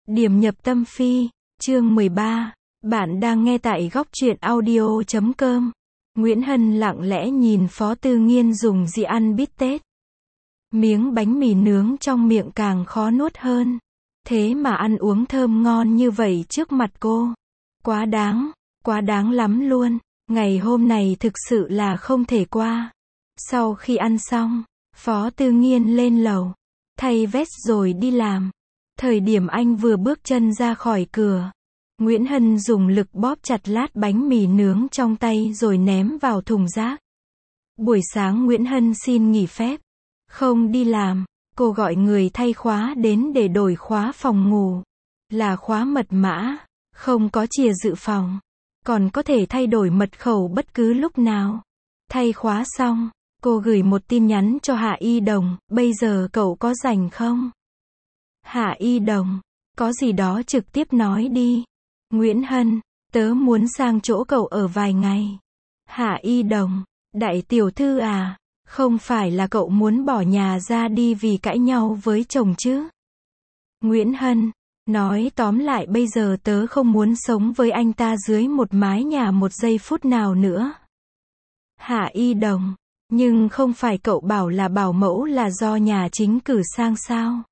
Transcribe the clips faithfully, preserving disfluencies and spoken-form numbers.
Điểm nhập tâm phi, chương mười ba. Bạn đang nghe tại góc truyện audio chấm com. Nguyễn Hân lặng lẽ nhìn Phó Tư Nghiên dùng dĩa ăn bít tết. Miếng bánh mì nướng trong miệng càng khó nuốt hơn. Thế mà ăn uống thơm ngon như vậy trước mặt cô. Quá đáng, quá đáng lắm luôn. Ngày hôm này thực sự là không thể qua. Sau khi ăn xong, Phó Tư Nghiên lên lầu, thay vest rồi đi làm. Thời điểm anh vừa bước chân ra khỏi cửa, Nguyễn Hân dùng lực bóp chặt lát bánh mì nướng trong tay rồi ném vào thùng rác. Buổi sáng Nguyễn Hân xin nghỉ phép, không đi làm. Cô gọi người thay khóa đến để đổi khóa phòng ngủ. Là khóa mật mã, không có chìa dự phòng. Còn có thể thay đổi mật khẩu bất cứ lúc nào. Thay khóa xong, cô gửi một tin nhắn cho Hạ Y Đồng, bây giờ cậu có rảnh không? Hạ Y Đồng, có gì đó trực tiếp nói đi. Nguyễn Hân, tớ muốn sang chỗ cậu ở vài ngày. Hạ Y Đồng, đại tiểu thư à, không phải là cậu muốn bỏ nhà ra đi vì cãi nhau với chồng chứ? Nguyễn Hân, nói tóm lại bây giờ tớ không muốn sống với anh ta dưới một mái nhà một giây phút nào nữa. Hạ Y Đồng, nhưng không phải cậu bảo là bảo mẫu là do nhà chính cử sang sao?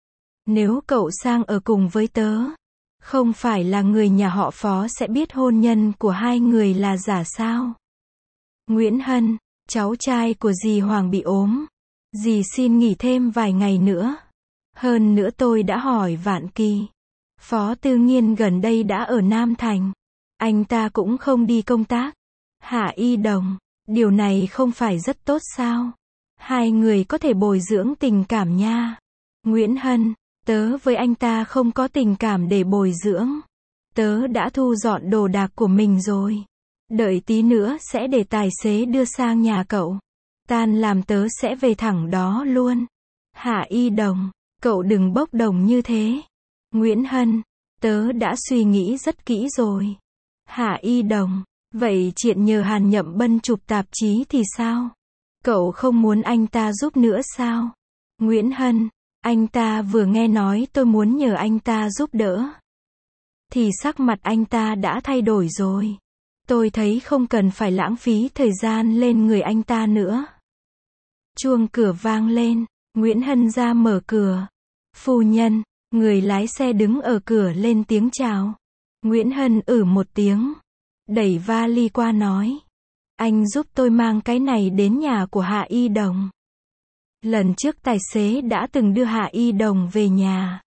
Nếu cậu sang ở cùng với tớ, không phải là người nhà họ Phó sẽ biết hôn nhân của hai người là giả sao? Nguyễn Hân, cháu trai của dì Hoàng bị ốm. Dì xin nghỉ thêm vài ngày nữa. Hơn nữa tôi đã hỏi Vạn Kỳ. Phó Tư Nghiên gần đây đã ở Nam Thành. Anh ta cũng không đi công tác. Hạ Y Đồng, điều này không phải rất tốt sao? Hai người có thể bồi dưỡng tình cảm nha. Nguyễn Hân, tớ với anh ta không có tình cảm để bồi dưỡng. Tớ đã thu dọn đồ đạc của mình rồi. Đợi tí nữa sẽ để tài xế đưa sang nhà cậu. Tan làm tớ sẽ về thẳng đó luôn. Hạ Y Đồng, cậu đừng bốc đồng như thế. Nguyễn Hân, tớ đã suy nghĩ rất kỹ rồi. Hạ Y Đồng, vậy chuyện nhờ Hàn Nhậm Bân chụp tạp chí thì sao? Cậu không muốn anh ta giúp nữa sao? Nguyễn Hân, anh ta vừa nghe nói tôi muốn nhờ anh ta giúp đỡ, thì sắc mặt anh ta đã thay đổi rồi. Tôi thấy không cần phải lãng phí thời gian lên người anh ta nữa. Chuông cửa vang lên, Nguyễn Hân ra mở cửa. Phu nhân, người lái xe đứng ở cửa lên tiếng chào. Nguyễn Hân ử một tiếng, đẩy vali qua nói. Anh giúp tôi mang cái này đến nhà của Hạ Y Đồng. Lần trước tài xế đã từng đưa Hạ Y Đồng về nhà,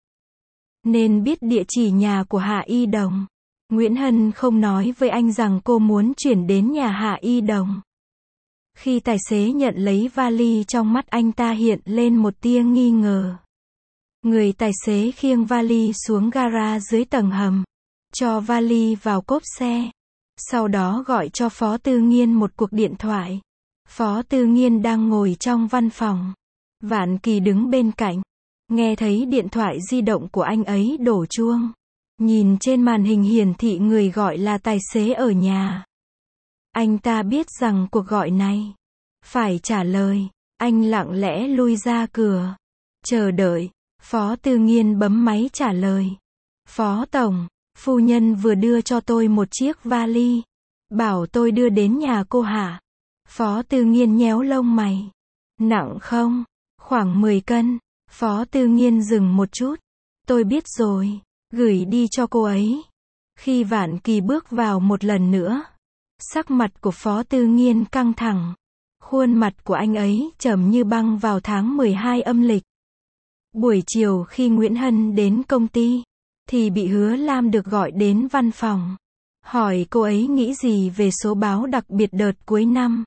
nên biết địa chỉ nhà của Hạ Y Đồng. Nguyễn Hân không nói với anh rằng cô muốn chuyển đến nhà Hạ Y Đồng. Khi tài xế nhận lấy vali, trong mắt anh ta hiện lên một tia nghi ngờ. Người tài xế khiêng vali xuống gara dưới tầng hầm, cho vali vào cốp xe. Sau đó gọi cho Phó Tư Nghiên một cuộc điện thoại. Phó Tư Nghiên đang ngồi trong văn phòng. Vạn Kỳ đứng bên cạnh, nghe thấy điện thoại di động của anh ấy đổ chuông. Nhìn trên màn hình hiển thị người gọi là tài xế ở nhà. Anh ta biết rằng cuộc gọi này phải trả lời. Anh lặng lẽ lui ra cửa, chờ đợi. Phó Tư Nghiên bấm máy trả lời. Phó Tổng, phu nhân vừa đưa cho tôi một chiếc vali, bảo tôi đưa đến nhà cô Hạ. Phó Tư Nghiên nhéo lông mày. Nặng không? Khoảng mười cân. Phó Tư Nghiên dừng một chút. Tôi biết rồi, gửi đi cho cô ấy. Khi Vạn Kỳ bước vào một lần nữa, sắc mặt của Phó Tư Nghiên căng thẳng. Khuôn mặt của anh ấy trầm như băng vào tháng mười hai âm lịch. Buổi chiều khi Nguyễn Hân đến công ty, thì bị Hứa Lam được gọi đến văn phòng, hỏi cô ấy nghĩ gì về số báo đặc biệt đợt cuối năm.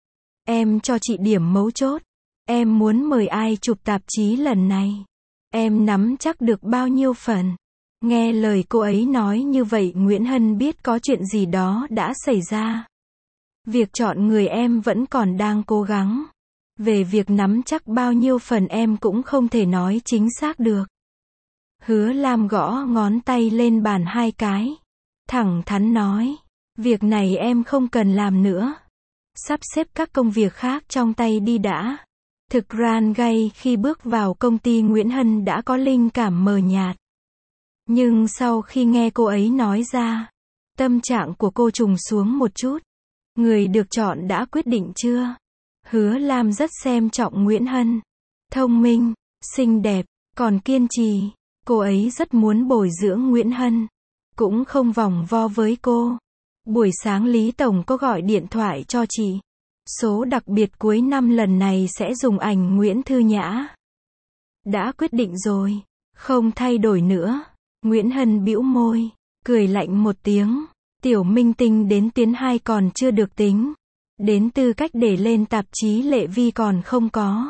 Em cho chị điểm mấu chốt. Em muốn mời ai chụp tạp chí lần này? Em nắm chắc được bao nhiêu phần? Nghe lời cô ấy nói như vậy, Nguyễn Hân biết có chuyện gì đó đã xảy ra. Việc chọn người em vẫn còn đang cố gắng. Về việc nắm chắc bao nhiêu phần em cũng không thể nói chính xác được. Hứa Lam gõ ngón tay lên bàn hai cái, thẳng thắn nói. Việc này em không cần làm nữa. Sắp xếp các công việc khác trong tay đi đã. Thực ra ngay khi bước vào công ty, Nguyễn Hân đã có linh cảm mờ nhạt. Nhưng sau khi nghe cô ấy nói ra, tâm trạng của cô trùng xuống một chút. Người được chọn đã quyết định chưa? Hứa Lam rất xem trọng Nguyễn Hân. Thông minh, xinh đẹp, còn kiên trì. Cô ấy rất muốn bồi dưỡng Nguyễn Hân. Cũng không vòng vo với cô. Buổi sáng Lý Tổng có gọi điện thoại cho chị. Số đặc biệt cuối năm lần này sẽ dùng ảnh Nguyễn Thư Nhã. Đã quyết định rồi. Không thay đổi nữa. Nguyễn Hân bĩu môi. Cười lạnh một tiếng. Tiểu minh tinh đến tiến hai còn chưa được tính. Đến tư cách để lên tạp chí Lệ Vi còn không có.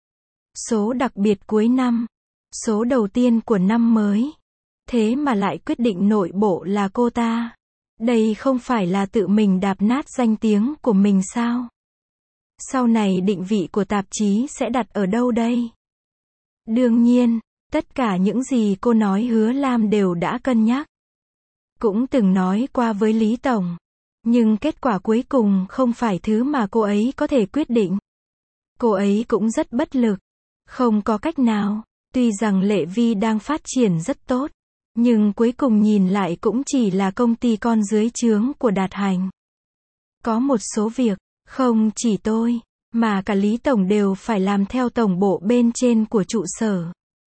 Số đặc biệt cuối năm. Số đầu tiên của năm mới. Thế mà lại quyết định nội bộ là cô ta. Đây không phải là tự mình đạp nát danh tiếng của mình sao? Sau này định vị của tạp chí sẽ đặt ở đâu đây? Đương nhiên, tất cả những gì cô nói Hứa Lam đều đã cân nhắc. Cũng từng nói qua với Lý Tổng. Nhưng kết quả cuối cùng không phải thứ mà cô ấy có thể quyết định. Cô ấy cũng rất bất lực. Không có cách nào. Tuy rằng Lệ Vi đang phát triển rất tốt. Nhưng cuối cùng nhìn lại cũng chỉ là công ty con dưới trướng của Đạt Hành. Có một số việc, không chỉ tôi, mà cả Lý Tổng đều phải làm theo tổng bộ bên trên của trụ sở.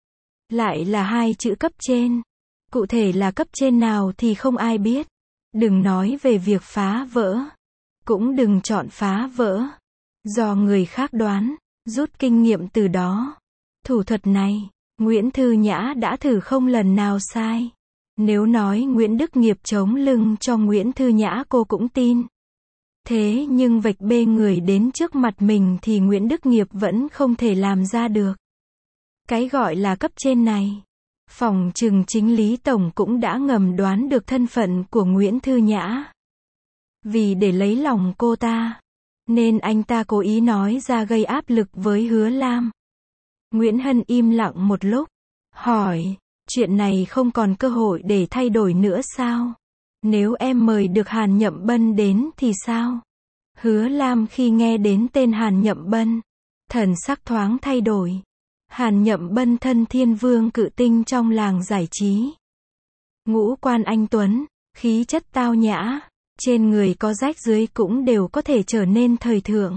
Lại là hai chữ cấp trên. Cụ thể là cấp trên nào thì không ai biết. Đừng nói về việc phá vỡ. Cũng đừng chọn phá vỡ. Do người khác đoán, rút kinh nghiệm từ đó. Thủ thuật này, Nguyễn Thư Nhã đã thử không lần nào sai. Nếu nói Nguyễn Đức Nghiệp chống lưng cho Nguyễn Thư Nhã cô cũng tin. Thế nhưng vạch bê người đến trước mặt mình thì Nguyễn Đức Nghiệp vẫn không thể làm ra được. Cái gọi là cấp trên này. Phòng chừng chính Lý Tổng cũng đã ngầm đoán được thân phận của Nguyễn Thư Nhã. Vì để lấy lòng cô ta, nên anh ta cố ý nói ra gây áp lực với Hứa Lam. Nguyễn Hân im lặng một lúc, hỏi, chuyện này không còn cơ hội để thay đổi nữa sao? Nếu em mời được Hàn Nhậm Bân đến thì sao? Hứa Lam khi nghe đến tên Hàn Nhậm Bân, thần sắc thoáng thay đổi. Hàn Nhậm Bân thân thiên vương cự tinh trong làng giải trí. Ngũ quan anh tuấn, khí chất tao nhã, trên người có rách dưới cũng đều có thể trở nên thời thượng.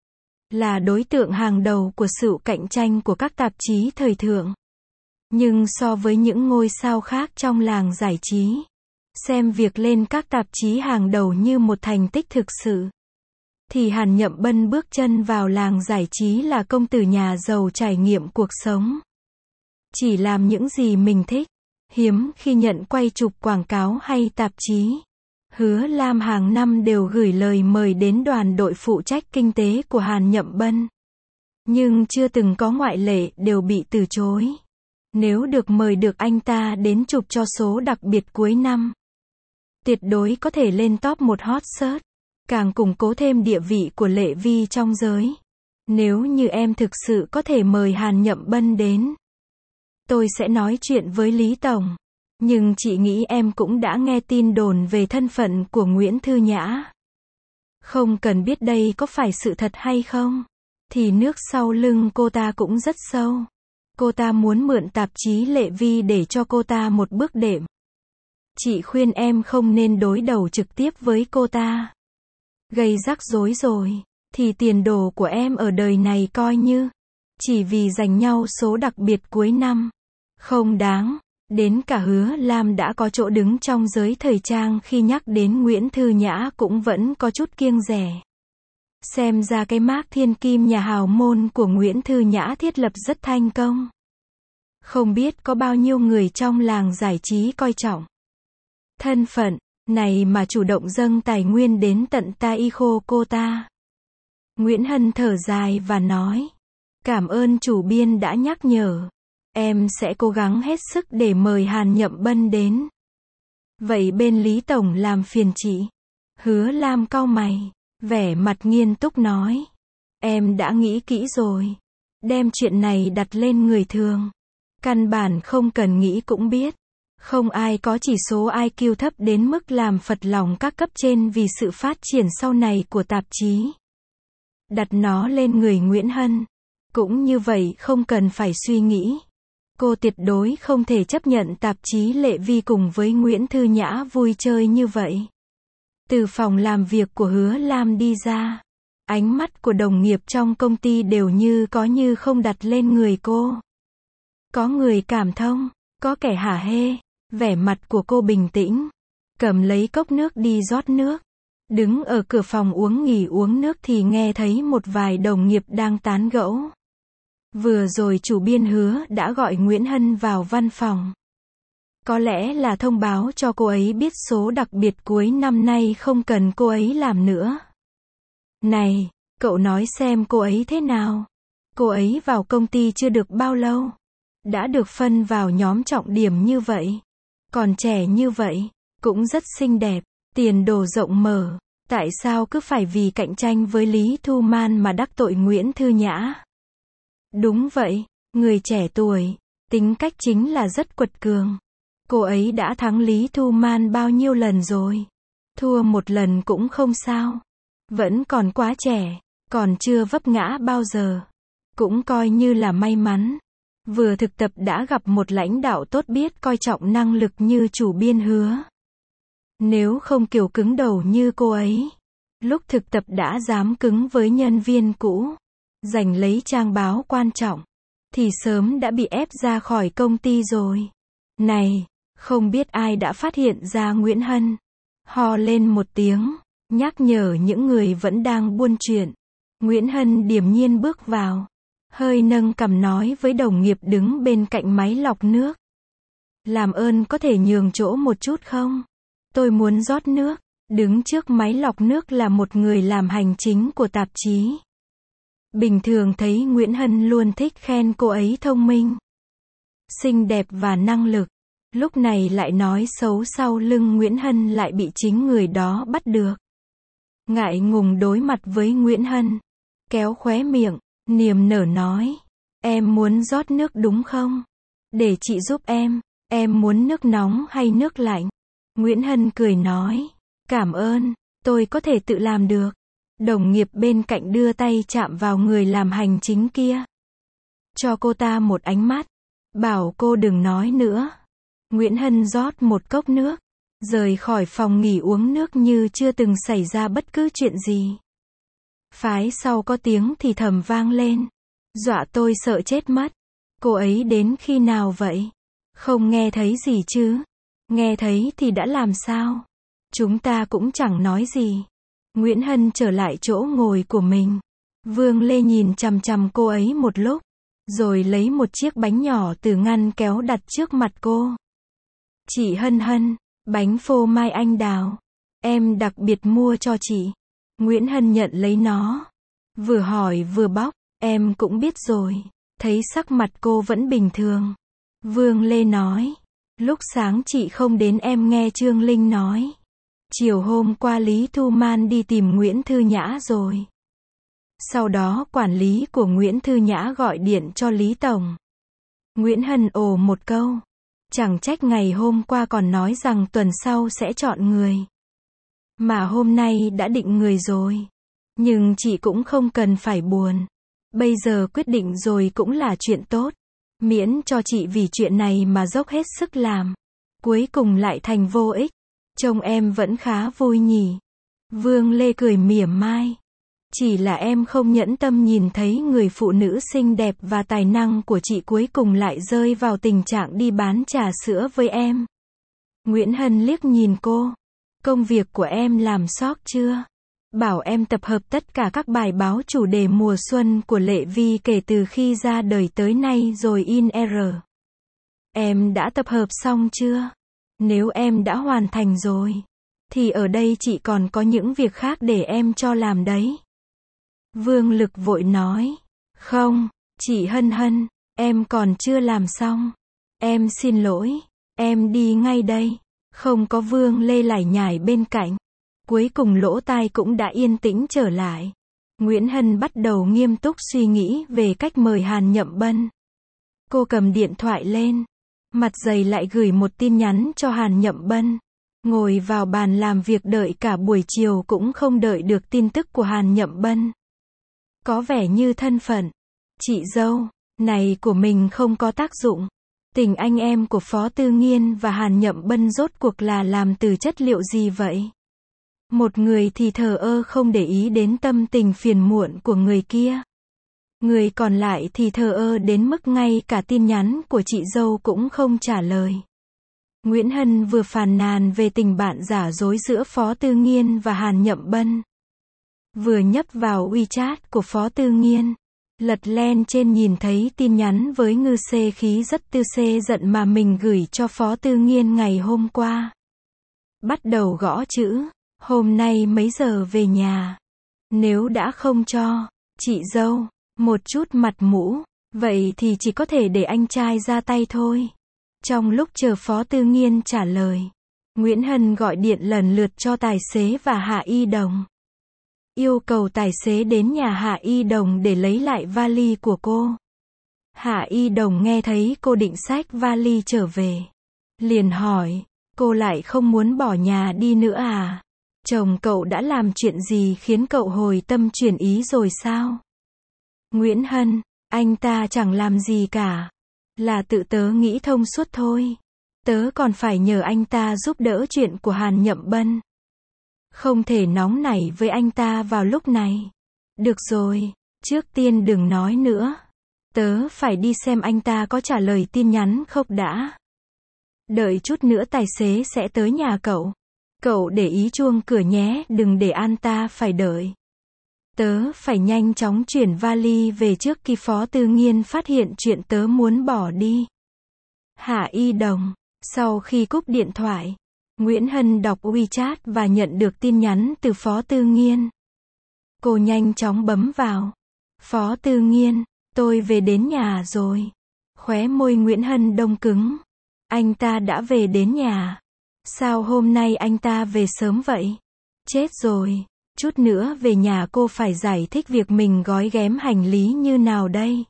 Là đối tượng hàng đầu của sự cạnh tranh của các tạp chí thời thượng. Nhưng so với những ngôi sao khác trong làng giải trí, xem việc lên các tạp chí hàng đầu như một thành tích thực sự, thì Hàn Nhậm Bân bước chân vào làng giải trí là công tử nhà giàu trải nghiệm cuộc sống. Chỉ làm những gì mình thích, hiếm khi nhận quay chụp quảng cáo hay tạp chí. Hứa Lam hàng năm đều gửi lời mời đến đoàn đội phụ trách kinh tế của Hàn Nhậm Bân. Nhưng chưa từng có ngoại lệ đều bị từ chối. Nếu được mời được anh ta đến chụp cho số đặc biệt cuối năm, tuyệt đối có thể lên top một hot search. Càng củng cố thêm địa vị của Lệ Vi trong giới. Nếu như em thực sự có thể mời Hàn Nhậm Bân đến, tôi sẽ nói chuyện với Lý Tổng. Nhưng chị nghĩ em cũng đã nghe tin đồn về thân phận của Nguyễn Thư Nhã. Không cần biết đây có phải sự thật hay không, thì nước sau lưng cô ta cũng rất sâu. Cô ta muốn mượn tạp chí Lệ Vi để cho cô ta một bước đệm. Chị khuyên em không nên đối đầu trực tiếp với cô ta. Gây rắc rối rồi, thì tiền đồ của em ở đời này coi như chỉ vì giành nhau số đặc biệt cuối năm. Không đáng. Đến cả Hứa Lam đã có chỗ đứng trong giới thời trang khi nhắc đến Nguyễn Thư Nhã cũng vẫn có chút kiêng dè. Xem ra cái mác thiên kim nhà hào môn của Nguyễn Thư Nhã thiết lập rất thành công. Không biết có bao nhiêu người trong làng giải trí coi trọng thân phận này mà chủ động dâng tài nguyên đến tận tai khô cô ta. Nguyễn Hân thở dài và nói, cảm ơn chủ biên đã nhắc nhở. Em sẽ cố gắng hết sức để mời Hàn Nhậm Bân đến. Vậy bên Lý Tổng làm phiền chị. Hứa Lam cau mày, vẻ mặt nghiêm túc nói, em đã nghĩ kỹ rồi. Đem chuyện này đặt lên người thường. Căn bản không cần nghĩ cũng biết. Không ai có chỉ số i kiu thấp đến mức làm phật lòng các cấp trên vì sự phát triển sau này của tạp chí. Đặt nó lên người Nguyễn Hân. Cũng như vậy không cần phải suy nghĩ. Cô tuyệt đối không thể chấp nhận tạp chí Lệ Vi cùng với Nguyễn Thư Nhã vui chơi như vậy. Từ phòng làm việc của Hứa Lam đi ra, ánh mắt của đồng nghiệp trong công ty đều như có như không đặt lên người cô. Có người cảm thông, có kẻ hả hê, vẻ mặt của cô bình tĩnh, cầm lấy cốc nước đi rót nước. Đứng ở cửa phòng uống nghỉ uống nước thì nghe thấy một vài đồng nghiệp đang tán gẫu. Vừa rồi chủ biên Hứa đã gọi Nguyễn Hân vào văn phòng. Có lẽ là thông báo cho cô ấy biết số đặc biệt cuối năm nay không cần cô ấy làm nữa. Này, cậu nói xem cô ấy thế nào? Cô ấy vào công ty chưa được bao lâu, đã được phân vào nhóm trọng điểm như vậy. Còn trẻ như vậy, cũng rất xinh đẹp, tiền đồ rộng mở. Tại sao cứ phải vì cạnh tranh với Lý Thu Man mà đắc tội Nguyễn Thư Nhã? Đúng vậy, người trẻ tuổi, tính cách chính là rất quật cường. Cô ấy đã thắng Lý Thu Man bao nhiêu lần rồi? Thua một lần cũng không sao. Vẫn còn quá trẻ, còn chưa vấp ngã bao giờ. Cũng coi như là may mắn. Vừa thực tập đã gặp một lãnh đạo tốt biết coi trọng năng lực như chủ biên Hứa. Nếu không kiểu cứng đầu như cô ấy, lúc thực tập đã dám cứng với nhân viên cũ, giành lấy trang báo quan trọng, thì sớm đã bị ép ra khỏi công ty rồi. Này, không biết ai đã phát hiện ra Nguyễn Hân. Hò lên một tiếng, nhắc nhở những người vẫn đang buôn chuyện. Nguyễn Hân điềm nhiên bước vào, hơi nâng cằm nói với đồng nghiệp đứng bên cạnh máy lọc nước. Làm ơn có thể nhường chỗ một chút không? Tôi muốn rót nước. Đứng trước máy lọc nước là một người làm hành chính của tạp chí. Bình thường thấy Nguyễn Hân luôn thích khen cô ấy thông minh, xinh đẹp và năng lực. Lúc này lại nói xấu sau lưng Nguyễn Hân lại bị chính người đó bắt được. Ngại ngùng đối mặt với Nguyễn Hân, kéo khóe miệng, niềm nở nói. Em muốn rót nước đúng không? Để chị giúp em. Em muốn nước nóng hay nước lạnh? Nguyễn Hân cười nói. Cảm ơn, tôi có thể tự làm được. Đồng nghiệp bên cạnh đưa tay chạm vào người làm hành chính kia. Cho cô ta một ánh mắt. Bảo cô đừng nói nữa. Nguyễn Hân rót một cốc nước, rời khỏi phòng nghỉ uống nước như chưa từng xảy ra bất cứ chuyện gì. Phái sau có tiếng thì thầm vang lên. Dọa tôi sợ chết mất. Cô ấy đến khi nào vậy? Không nghe thấy gì chứ? Nghe thấy thì đã làm sao? Chúng ta cũng chẳng nói gì. Nguyễn Hân trở lại chỗ ngồi của mình. Vương Lê nhìn chằm chằm cô ấy một lúc, rồi lấy một chiếc bánh nhỏ từ ngăn kéo đặt trước mặt cô. Chị Hân Hân, bánh phô mai anh đào. Em đặc biệt mua cho chị. Nguyễn Hân nhận lấy nó. Vừa hỏi vừa bóc, em cũng biết rồi. Thấy sắc mặt cô vẫn bình thường. Vương Lê nói. Lúc sáng chị không đến em nghe Trương Linh nói. Chiều hôm qua Lý Thu Man đi tìm Nguyễn Thư Nhã rồi. Sau đó quản lý của Nguyễn Thư Nhã gọi điện cho Lý Tổng. Nguyễn Hân ồ một câu. Chẳng trách ngày hôm qua còn nói rằng tuần sau sẽ chọn người. Mà hôm nay đã định người rồi. Nhưng chị cũng không cần phải buồn. Bây giờ quyết định rồi cũng là chuyện tốt. Miễn cho chị vì chuyện này mà dốc hết sức làm. Cuối cùng lại thành vô ích. Trông em vẫn khá vui nhỉ. Vương Lê cười mỉa mai. Chỉ là em không nhẫn tâm nhìn thấy người phụ nữ xinh đẹp và tài năng của chị cuối cùng lại rơi vào tình trạng đi bán trà sữa với em. Nguyễn Hân liếc nhìn cô. Công việc của em làm sót chưa? Bảo em tập hợp tất cả các bài báo chủ đề mùa xuân của Lệ Vi kể từ khi ra đời tới nay rồi in R. Em đã tập hợp xong chưa? Nếu em đã hoàn thành rồi, thì ở đây chị còn có những việc khác để em cho làm đấy. Vương Lực vội nói. Không, chị Hân Hân, em còn chưa làm xong. Em xin lỗi, em đi ngay đây. Không có Vương Lê lải nhải bên cạnh. Cuối cùng lỗ tai cũng đã yên tĩnh trở lại. Nguyễn Hân bắt đầu nghiêm túc suy nghĩ về cách mời Hàn Nhậm Bân. Cô cầm điện thoại lên, mặt dày lại gửi một tin nhắn cho Hàn Nhậm Bân. Ngồi vào bàn làm việc đợi cả buổi chiều cũng không đợi được tin tức của Hàn Nhậm Bân. Có vẻ như thân phận chị dâu này của mình không có tác dụng. Tình anh em của Phó Tư Nghiên và Hàn Nhậm Bân rốt cuộc là làm từ chất liệu gì vậy? Một người thì thờ ơ không để ý đến tâm tình phiền muộn của người kia. Người còn lại thì thờ ơ đến mức ngay cả tin nhắn của chị dâu cũng không trả lời. Nguyễn Hân vừa phàn nàn về tình bạn giả dối giữa Phó Tư Nghiên và Hàn Nhậm Bân. Vừa nhấp vào WeChat của Phó Tư Nghiên. Lật len trên nhìn thấy tin nhắn với ngư xê khí rất tư xê giận mà mình gửi cho Phó Tư Nghiên ngày hôm qua. Bắt đầu gõ chữ, hôm nay mấy giờ về nhà? Nếu đã không cho, chị dâu, một chút mặt mũi, vậy thì chỉ có thể để anh trai ra tay thôi. Trong lúc chờ Phó Tư Nghiên trả lời, Nguyễn Hân gọi điện lần lượt cho tài xế và Hạ Y Đồng. Yêu cầu tài xế đến nhà Hạ Y Đồng để lấy lại vali của cô. Hạ Y Đồng nghe thấy cô định xách vali trở về. Liền hỏi, cô lại không muốn bỏ nhà đi nữa à? Chồng cậu đã làm chuyện gì khiến cậu hồi tâm chuyển ý rồi sao? Nguyễn Hân, anh ta chẳng làm gì cả. Là tự tớ nghĩ thông suốt thôi. Tớ còn phải nhờ anh ta giúp đỡ chuyện của Hàn Nhậm Bân. Không thể nóng nảy với anh ta vào lúc này. Được rồi, trước tiên đừng nói nữa. Tớ phải đi xem anh ta có trả lời tin nhắn không đã. Đợi chút nữa tài xế sẽ tới nhà cậu. Cậu để ý chuông cửa nhé, đừng để anh ta phải đợi. Tớ phải nhanh chóng chuyển vali về trước khi Phó Tư Nghiên phát hiện chuyện tớ muốn bỏ đi. Hạ Y Đồng, sau khi cúp điện thoại, Nguyễn Hân đọc WeChat và nhận được tin nhắn từ Phó Tư Nghiên. Cô nhanh chóng bấm vào. Phó Tư Nghiên, tôi về đến nhà rồi. Khóe môi Nguyễn Hân đông cứng. Anh ta đã về đến nhà. Sao hôm nay anh ta về sớm vậy? Chết rồi. Chút nữa về nhà cô phải giải thích việc mình gói ghém hành lý như nào đây.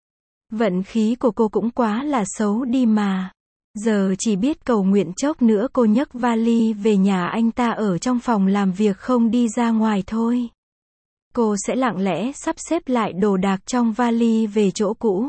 Vận khí của cô cũng quá là xấu đi mà. Giờ chỉ biết cầu nguyện chốc nữa cô nhấc vali về nhà anh ta ở trong phòng làm việc không đi ra ngoài thôi. Cô sẽ lặng lẽ sắp xếp lại đồ đạc trong vali về chỗ cũ.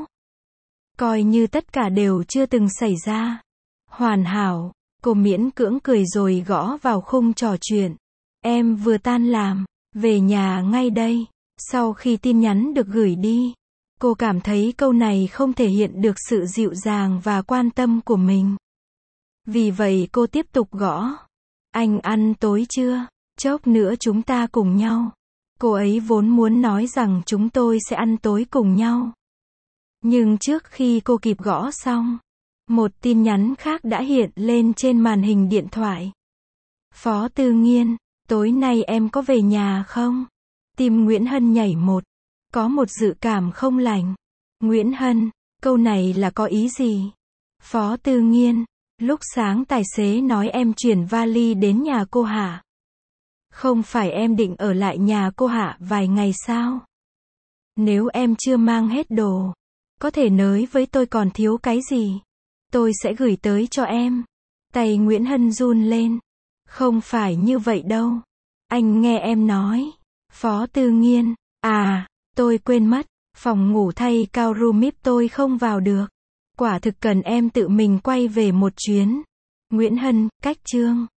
Coi như tất cả đều chưa từng xảy ra. Hoàn hảo, cô miễn cưỡng cười rồi gõ vào khung trò chuyện. Em vừa tan làm, về nhà ngay đây. Sau khi tin nhắn được gửi đi, cô cảm thấy câu này không thể hiện được sự dịu dàng và quan tâm của mình. Vì vậy cô tiếp tục gõ. Anh ăn tối chưa? Chốc nữa chúng ta cùng nhau. Cô ấy vốn muốn nói rằng chúng tôi sẽ ăn tối cùng nhau. Nhưng trước khi cô kịp gõ xong, một tin nhắn khác đã hiện lên trên màn hình điện thoại. Phó Tư Nghiên, tối nay em có về nhà không? Tim Nguyễn Hân nhảy một. Có một dự cảm không lành. Nguyễn Hân, câu này là có ý gì? Phó Tư Nghiên, lúc sáng tài xế nói em chuyển vali đến nhà cô hả? Không phải em định ở lại nhà cô hả vài ngày sao? Nếu em chưa mang hết đồ, có thể nói với tôi còn thiếu cái gì? Tôi sẽ gửi tới cho em. Tay Nguyễn Hân run lên. Không phải như vậy đâu. Anh nghe em nói. Phó Tư Nghiên, à, tôi quên mất. Phòng ngủ thay cao room ép tôi không vào được. Quả thực cần em tự mình quay về một chuyến. Nguyễn Hân, cách chương.